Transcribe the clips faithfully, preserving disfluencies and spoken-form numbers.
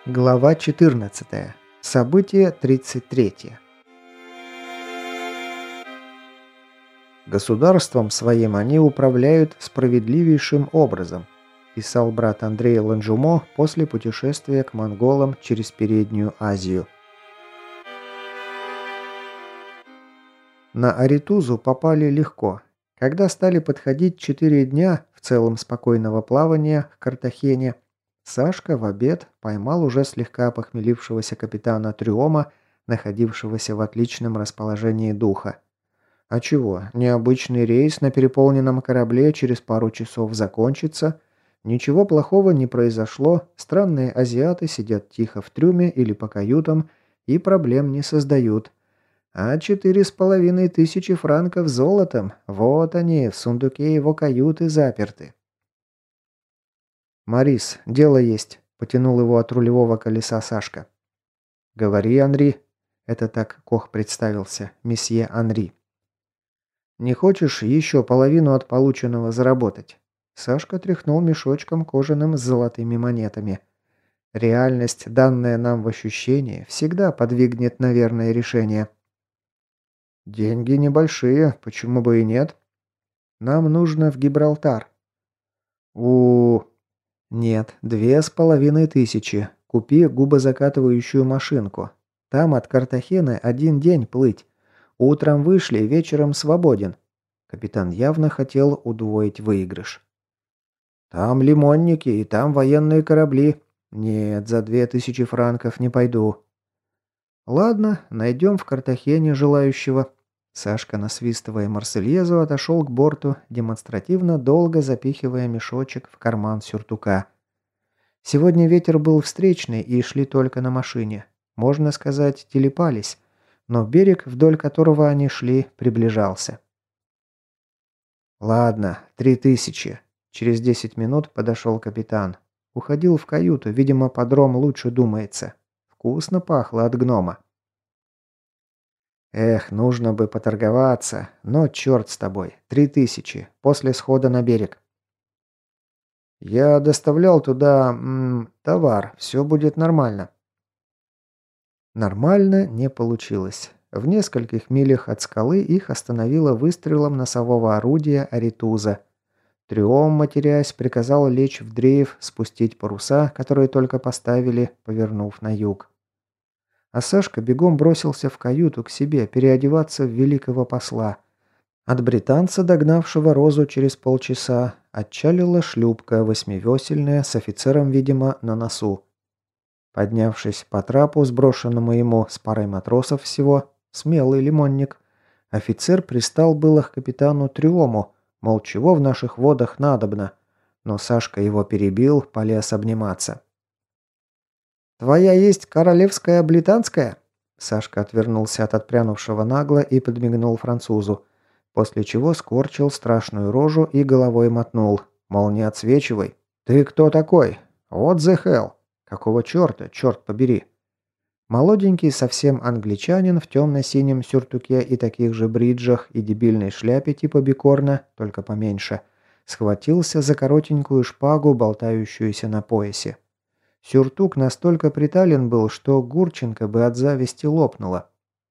Глава четырнадцатая. Событие тридцать третье. Государством своим они управляют справедливейшим образом, писал брат Андрей Ланжумо после путешествия к монголам через Переднюю Азию. На Аритузу попали легко. Когда стали подходить четыре дня в целом спокойного плавания к Картахене, Сашка в обед поймал уже слегка похмелившегося капитана Трюома, находившегося в отличном расположении духа. А чего, необычный рейс на переполненном корабле через пару часов закончится, ничего плохого не произошло, странные азиаты сидят тихо в трюме или по каютам и проблем не создают. А четыре с половиной тысячи франков золотом, вот они, в сундуке его каюты заперты. «Марис, дело есть», — потянул его от рулевого колеса Сашка. «Говори, Анри». Это так Кох представился, месье Анри. «Не хочешь еще половину от полученного заработать?» Сашка тряхнул мешочком кожаным с золотыми монетами. «Реальность, данная нам в ощущении, всегда подвигнет на верное решение». «Деньги небольшие, почему бы и нет?» «Нам нужно в Гибралтар». у «Нет, две с половиной тысячи. Купи губозакатывающую машинку. Там от Картахены один день плыть. Утром вышли, вечером свободен». Капитан явно хотел удвоить выигрыш. «Там лимонники и там военные корабли. Нет, за две тысячи франков не пойду». «Ладно, найдем в Картахене желающего». Сашка, насвистывая Марсельезу, отошел к борту, демонстративно долго запихивая мешочек в карман сюртука. Сегодня ветер был встречный и шли только на машине. Можно сказать, телепались. Но берег, вдоль которого они шли, приближался. «Ладно, три тысячи». Через десять минут подошел капитан. Уходил в каюту, видимо, подром лучше думается. Вкусно пахло от гнома. «Эх, нужно бы поторговаться, но черт с тобой, три тысячи, после схода на берег». «Я доставлял туда... М, товар, все будет нормально». Нормально не получилось. В нескольких милях от скалы их остановило выстрелом носового орудия Аритуза. Трюом, матерясь, приказал лечь в дрейф, спустить паруса, которые только поставили, повернув на юг. А Сашка бегом бросился в каюту к себе переодеваться в великого посла. От британца, догнавшего Розу через полчаса, отчалила шлюпка восьмивесельная с офицером, видимо, на носу. Поднявшись по трапу, сброшенному ему с парой матросов всего, смелый лимонник, офицер пристал было к капитану Трюому, мол, чего в наших водах надобно, но Сашка его перебил, полез обниматься. «Твоя есть королевская британская?» Сашка отвернулся от отпрянувшего нагло и подмигнул французу, после чего скорчил страшную рожу и головой мотнул, мол, не отсвечивай. «Ты кто такой? What the hell? Какого черта, черт побери?» Молоденький совсем англичанин в темно-синем сюртуке и таких же бриджах и дебильной шляпе типа бикорна, только поменьше, схватился за коротенькую шпагу, болтающуюся на поясе. Сюртук настолько притален был, что Гурченко бы от зависти лопнула.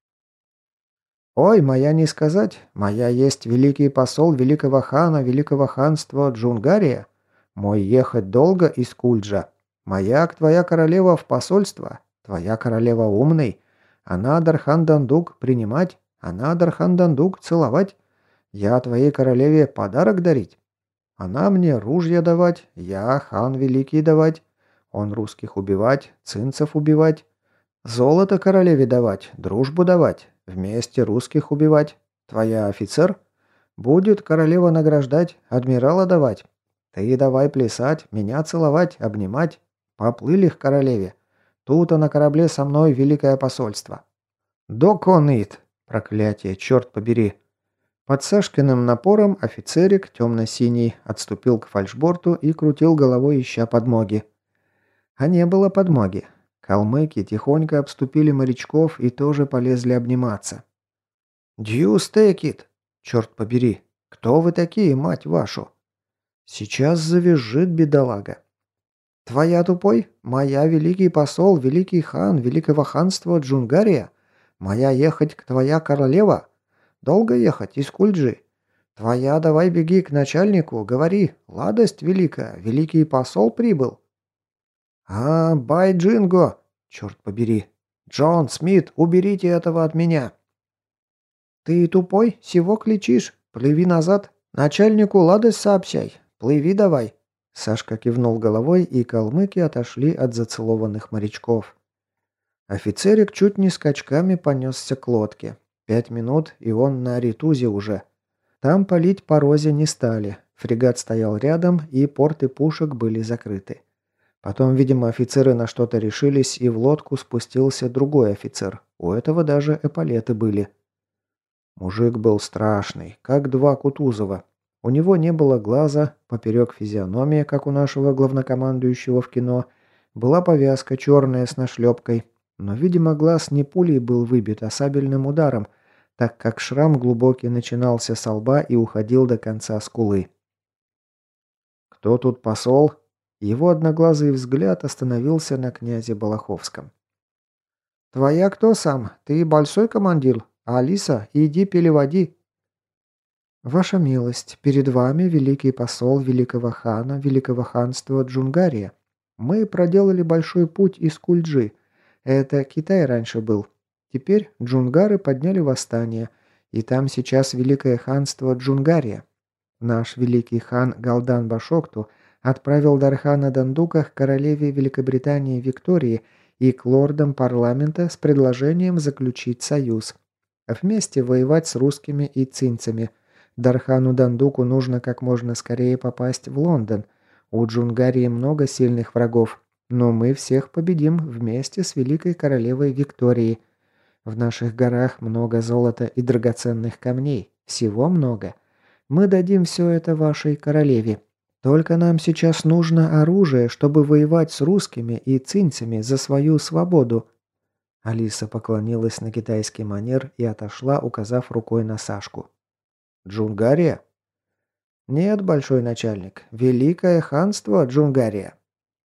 «Ой, моя не сказать, моя есть великий посол великого хана великого ханства Джунгария. Мой ехать долго из Кульджа. Маяк твоя королева в посольство, твоя королева умный. Она Дархан-Дандук принимать, она Дархан-Дандук целовать. Я твоей королеве подарок дарить. Она мне ружья давать, я хан великий давать. Он русских убивать, цинцев убивать. Золото королеве давать, дружбу давать. Вместе русских убивать. Твоя офицер? Будет королева награждать, адмирала давать. Ты давай плясать, меня целовать, обнимать. Поплыли к королеве. Тут на корабле со мной великое посольство». «Доконит!» Проклятие, черт побери. Под Сашкиным напором офицерик, темно-синий, отступил к фальшборту и крутил головой, ища подмоги. А не было подмоги. Калмыки тихонько обступили морячков и тоже полезли обниматься. «Дьюс текит! Черт побери! Кто вы такие, мать вашу?» «Сейчас завизжит бедолага». Твоя тупой? Моя великий посол, великий хан, великого ханства Джунгария? Моя ехать к твоя королева? Долго ехать из Кульджи? Твоя давай беги к начальнику, говори, ладость великая, великий посол прибыл. А, бай Джинго! Черт побери. Джон, Смит, уберите этого от меня. Ты тупой? Сего кличишь? Плыви назад. Начальнику ладость сообщай. Плыви давай. Сашка кивнул головой, и калмыки отошли от зацелованных морячков. Офицерик чуть не скачками понесся к лодке. Пять минут, и он на Аритузе уже. Там палить по розе не стали. Фрегат стоял рядом, и порты пушек были закрыты. Потом, видимо, офицеры на что-то решились, и в лодку спустился другой офицер. У этого даже эполеты были. Мужик был страшный, как два Кутузова. У него не было глаза, поперек физиономии, как у нашего главнокомандующего в кино. Была повязка черная с нашлепкой. Но, видимо, глаз не пулей был выбит, а сабельным ударом, так как шрам глубокий начинался со лба и уходил до конца скулы. «Кто тут посол?» Его одноглазый взгляд остановился на князе Балаховском. «Твоя кто сам? Ты большой командир? Алиса, иди переводи». «Ваша милость, перед вами великий посол великого хана, великого ханства Джунгария. Мы проделали большой путь из Кульджи. Это Китай раньше был. Теперь джунгары подняли восстание, и там сейчас великое ханство Джунгария. Наш великий хан Галдан Башокту отправил Дархана Дандука к королеве Великобритании Виктории и к лордам парламента с предложением заключить союз. Вместе воевать с русскими и цинцами. Дархану Дандуку нужно как можно скорее попасть в Лондон. У Джунгарии много сильных врагов, но мы всех победим вместе с великой королевой Викторией. В наших горах много золота и драгоценных камней. Всего много. Мы дадим все это вашей королеве. Только нам сейчас нужно оружие, чтобы воевать с русскими и цинцами за свою свободу». Алиса поклонилась на китайский манер и отошла, указав рукой на Сашку. «Джунгария?» «Нет, большой начальник. Великое ханство Джунгария».